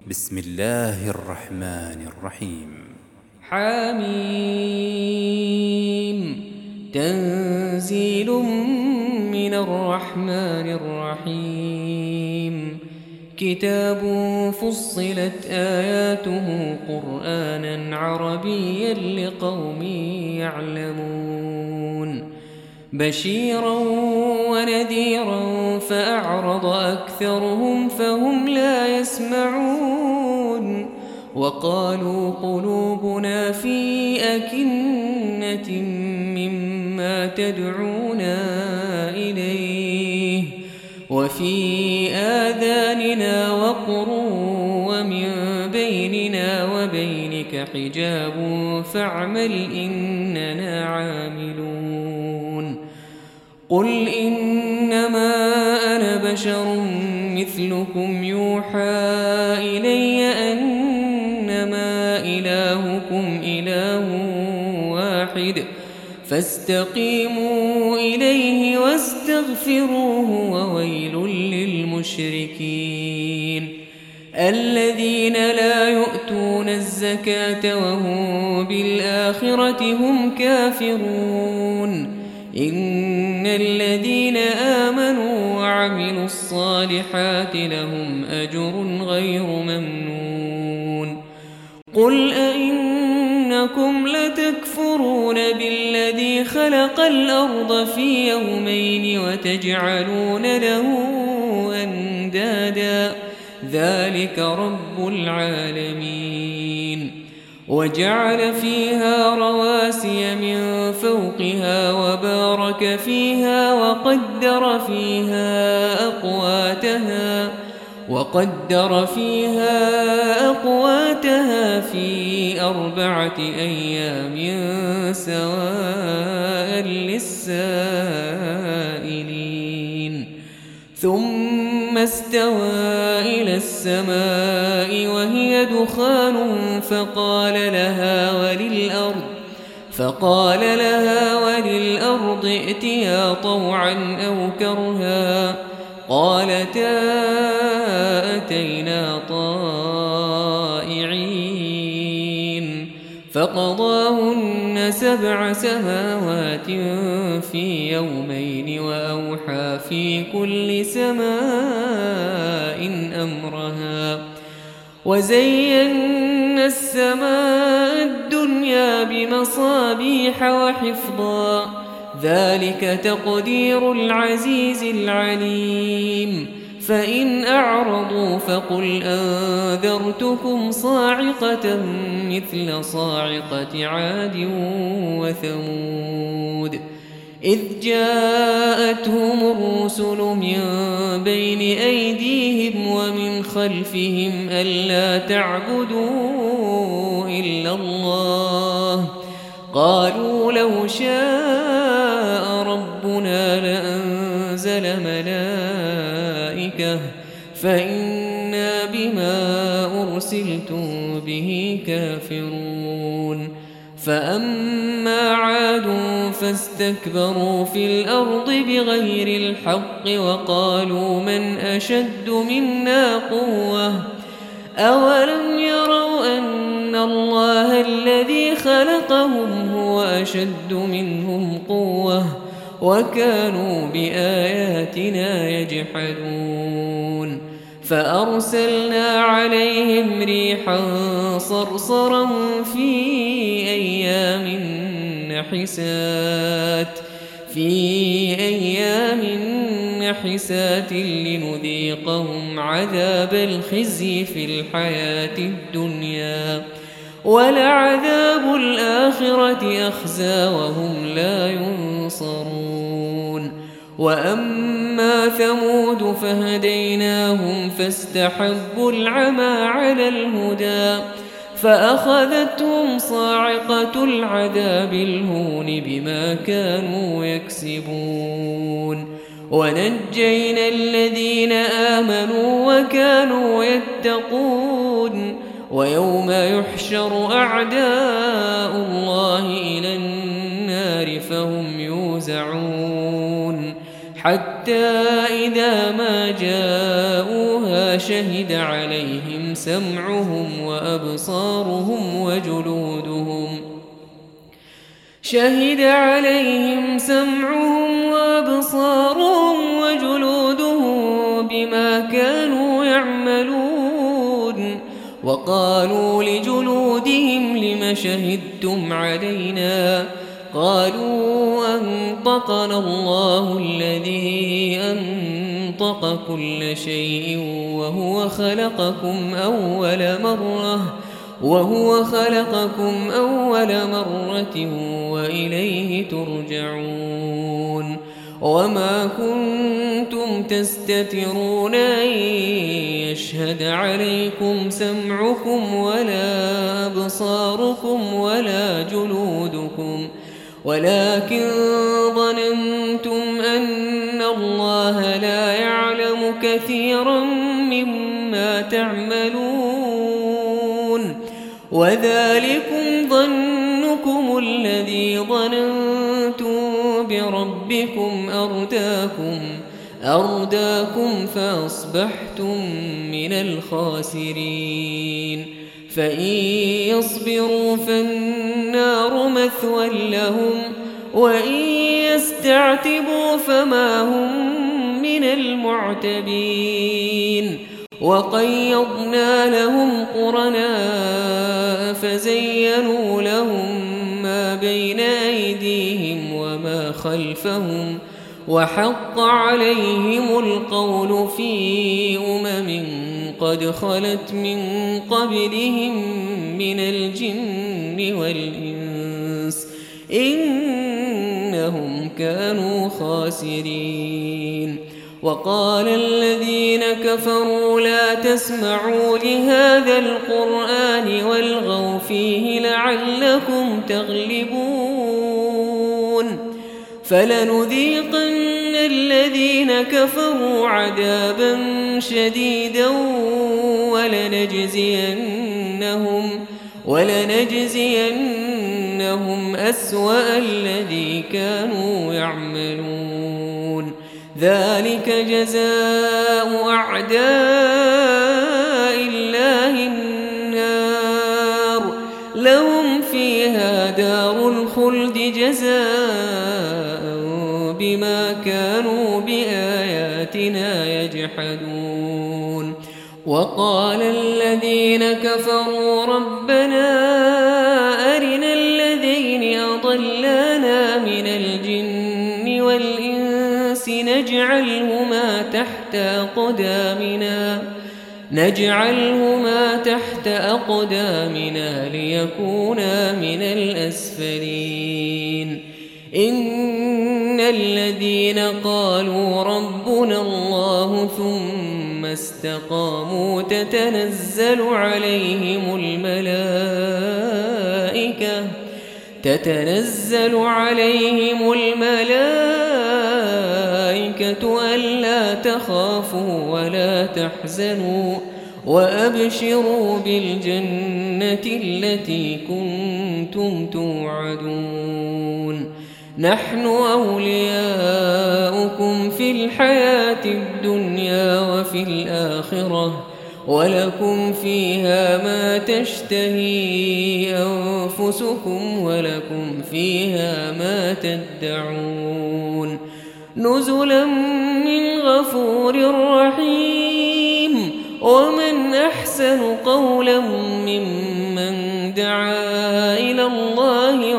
بسم الله الرحمن الرحيم. حميم. تنزيل من الرحمن الرحيم. كتاب فصلت آياته قرآنا عربيا لقوم يعلمون بشيرا ونذيرا فأعرض أكثرهم فهم لا يسمعون وقالوا قلوبنا في أكنة مما تدعونا إليه وفي آذاننا وقر ومن بيننا وبينك حجاب فاعمل إننا عاملون قل إنما أنا بشر مثلكم يوحى إلي أنما إلهكم إله واحد فاستقيموا إليه واستغفروه وويل للمشركين الذين لا يؤتون الزكاة وهم بالآخرة هم كافرون إن الذين آمنوا وعملوا الصالحات لهم أجر غير ممنون قل أئنكم لتكفرون بالذي خلق الأرض في يومين وتجعلون له أندادا ذلك رب العالمين وجعل فيها رواسي من فوقها وبارك فيها وقدر فيها أقواتها في 4 أيام سواء للسائلين ثم استوى إلى السماء وهي دخان فقال لها وللأرض ائتيا طوعا أو كرها قالتا أتينا طائعين فقضاهن 7 سماوات في يومين وأوحى في كل سماء أمرها وزينا السماء الدنيا بمصابيح وحفظا ذلك تقدير العزيز العليم فإن أعرضوا فقل أنذرتكم صاعقة مثل صاعقة عاد وثمود إذ جاءتهم الرسل من بين أيديهم ومن خلفهم ألا تعبدوا إلا الله قالوا لو شاء ربنا لأنزل ملائكة فإنا بما أرسلتم به كافرون فأما عاد فاستكبروا في الأرض بغير الحق وقالوا من أشد منا قوة أولم يروا أن الله الذي خلقهم هو أشد منهم قوة وكانوا بآياتنا يجحدون فأرسلنا عليهم ريحا صرصرا في أيام نحسات لنذيقهم عذاب الخزي في الحياة الدنيا ولعذاب الآخرة أخزى وهم لا ينصرون وأما ثمود فهديناهم فاستحبوا العمى على الهدى فأخذتهم صاعقة العذاب الهون بما كانوا يكسبون ونجينا الذين آمنوا وكانوا يتقون ويوم يحشر أعداء الله إلى النار فهم يوزعون حتى إذا ما جاءوها شهد عليهم سمعهم وأبصارهم وجلودهم بما كانوا يعملون. وقالوا لجلودهم لم شهدتم علينا؟ قالوا أنطقنا الله الذي أنطق كل شيء وهو خلقكم أول مرة وإليه ترجعون. وما كنتم تستترون أن يشهد عليكم سمعكم ولا أبصاركم ولا جلودكم، ولكن ظننتم أن الله لا يعلم كثيرا مما تعملون. وذلكم ظنكم الذي ظننتم بربكم أرداكم فأصبحتم من الخاسرين. فإن يصبروا فالنار مثوى لهم، وإن يستعتبوا فما هم من المعتبين. وقيضنا لهم قرناء فزينوا لهم ما بين أيديهم وما خلفهم، وحق عليهم القول في قد خلت من قبلهم من الجن والإنس إنهم كانوا خاسرين. وقال الذين كفروا لا تسمعوا لهذا القرآن والغوا فيه لعلكم تغلبون. فلنذيقن الذين كفروا عذابا شديدا ولنجزينهم أسوأ الذي كانوا يعملون. ذلك جزاء أعداء الله النار، لهم فيها دار الخلد جزاء بما كانوا بآياتنا يجحدون. وقال الذين كفروا ربنا أرنا الذين أضلانا من الجن والإنس نجعلهما تحت أقدامنا ليكونا من الأسفلين. إن الذين قالوا ربنا الله ثم استقاموا تتنزل عليهم الملائكة ألا تخافوا ولا تحزنوا وأبشروا بالجنة التي كنتم توعدون. نحن أولياؤكم في الحياة الدنيا وفي الآخرة، ولكم فيها ما تشتهي أنفسكم ولكم فيها ما تدعون. نزلا من غفور رحيم. ومن أحسن قولا ممن دعا إلى الله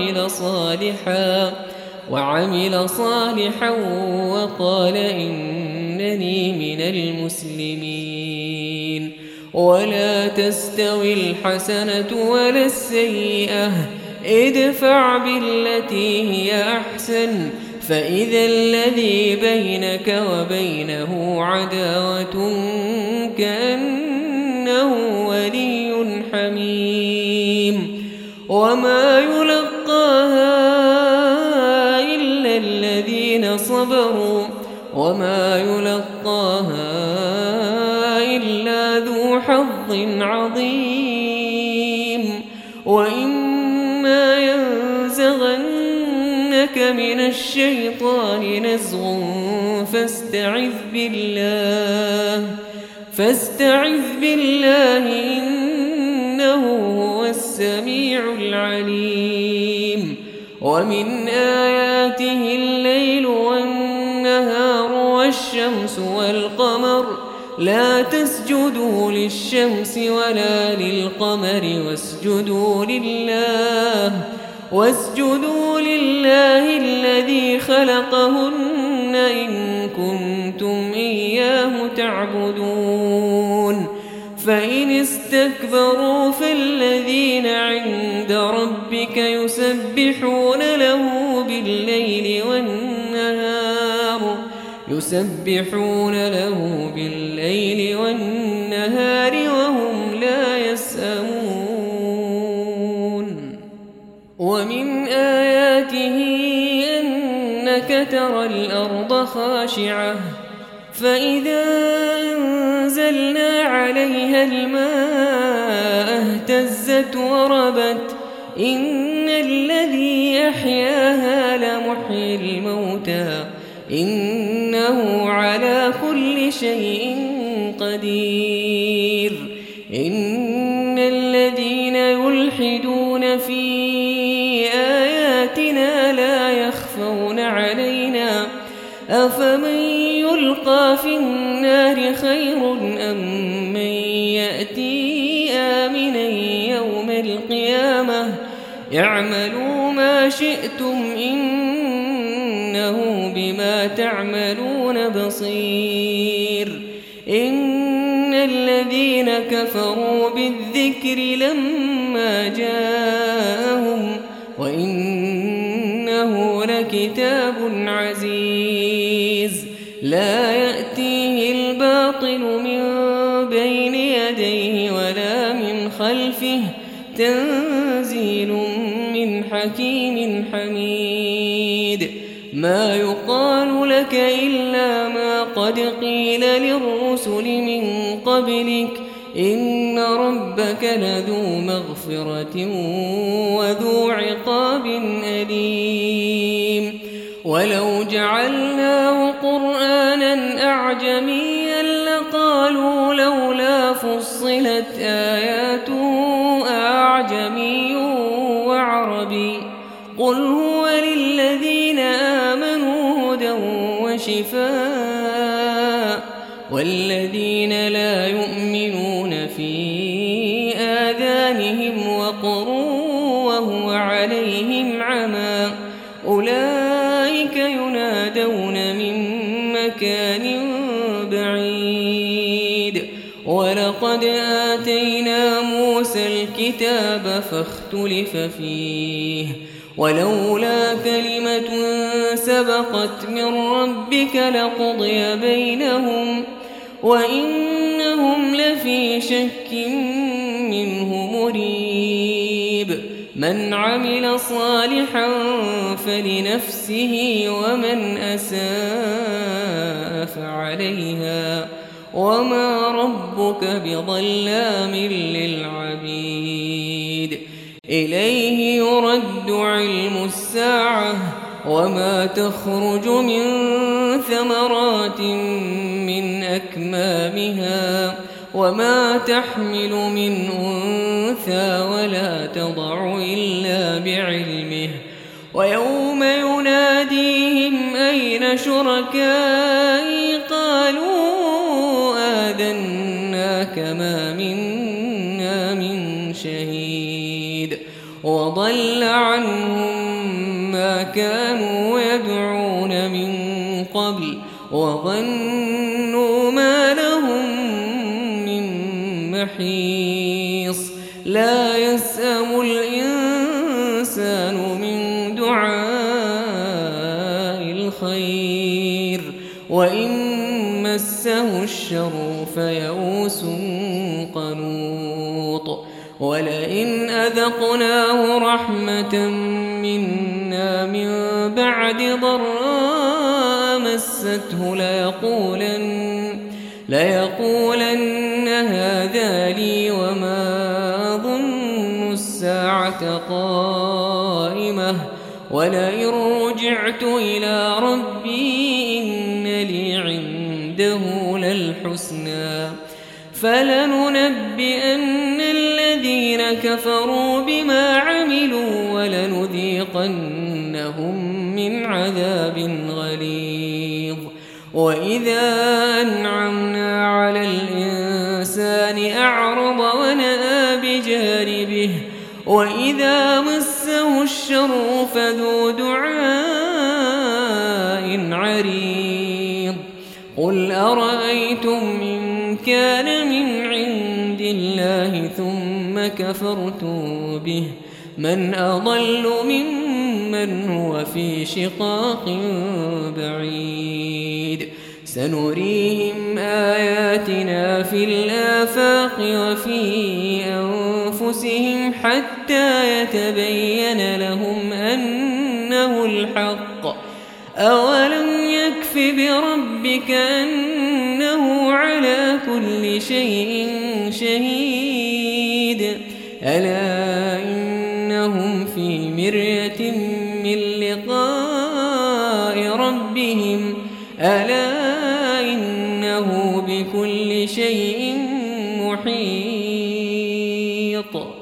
وعمل صالحا وقال إنني من المسلمين. ولا تستوي الحسنة ولا السيئة، ادفع بالتي هي أحسن فإذا الذي بينك وبينه عداوة كأنه ولي حميم. وما يلقاها إلا الذين صبروا وما يلقاها إلا ذو حظ عظيم. وإما ينزغنك من الشيطان نزغ فاستعذ بالله إنه هو السميع العليم ومن آياته الليل والنهار والشمس والقمر لا تسجدوا للشمس ولا للقمر واسجدوا لله الذي خلقهن إن كنتم إياه تعبدون فإن استكبروا فالذين عند ربك يسبحون له بالليل والنهار وهم لا يسأمون ومن آياته أنك ترى الأرض خاشعة فإذا أنزلنا عليها الماء اهتزت وربت إن الذي أحياها لمحيي الموتى إنه على كل شيء قدير إن الذين يلحدون في آياتنا لا يخفون علينا أفمن يلقى في النار خير أم من يأتي آمنا يوم القيامة اعملوا ما شئتم إنه بما تعملون بصير إن الذين كفروا بالذكر لما جاءهم وإنه لكتاب عزيز لا يأتيه الباطل من بين يديه ولا من خلفه تنزيل من حكيم حميد ما يقال لك إلا ما قد قيل للرسل من قبلك إن ربك لذو مغفرة وذو عقاب أليم ولو جعلناه قرآنا أعجميا لقالوا لولا فصلت آياته أعجمي وعربي قل هو للذين آمنوا هدى وشفاء والذين لا يؤمنون في آذانهم وقر وهو عليهم عمى أولئك ينادون من مكان بعيد ولقد آتينا موسى الكتاب فاختلف فيه ولولا كلمة سبقت من ربك لقضي بينهم وإنهم لفي شك منه مريب من عمل صالحا فلنفسه ومن أساء فعليها وما ربك بظلام للعبيد إليه يرد علم الساعة وما تخرج من ثمرات من أكمامها وما تحمل من أنثى ولا تضع إلا بعلمه ويوم يناديهم أين شركائي قالوا آذناك ما منا من شهيد وضل عنهم ما كانوا يدعون من قبل وظنوا ما لهم من محيص لا يسأم الإنسان من دعاء الخير وإن مسه الشر فيئوس قنوط ولئن أذقناه رحمة منا من بعد ضراء مسته ليقولن هذا لي وما ظن الساعة قائمة ولئن رجعت إلى ربي إن لي عنده للحسنى فلننبئن الذين كفروا بما عملوا ولنذيقنهم من عذاب غليظ وإذا أنعمنا على الإنسان أعرض ونأى بجانبه وإذا مسه الشر فذو دعاء عريض قل أرأيتم إن كان من عند الله ثم كفرتم به من أضل ممن هو في شقاق بعيد سنريهم آياتنا في الآفاق وفي أنفسهم حتى يتبين لهم أنه الحق أولم يكف بربك أنه على كل شيء شهيد ألا إنهم في مرية من لقاء ربهم ألا إنه بكل شيء محيط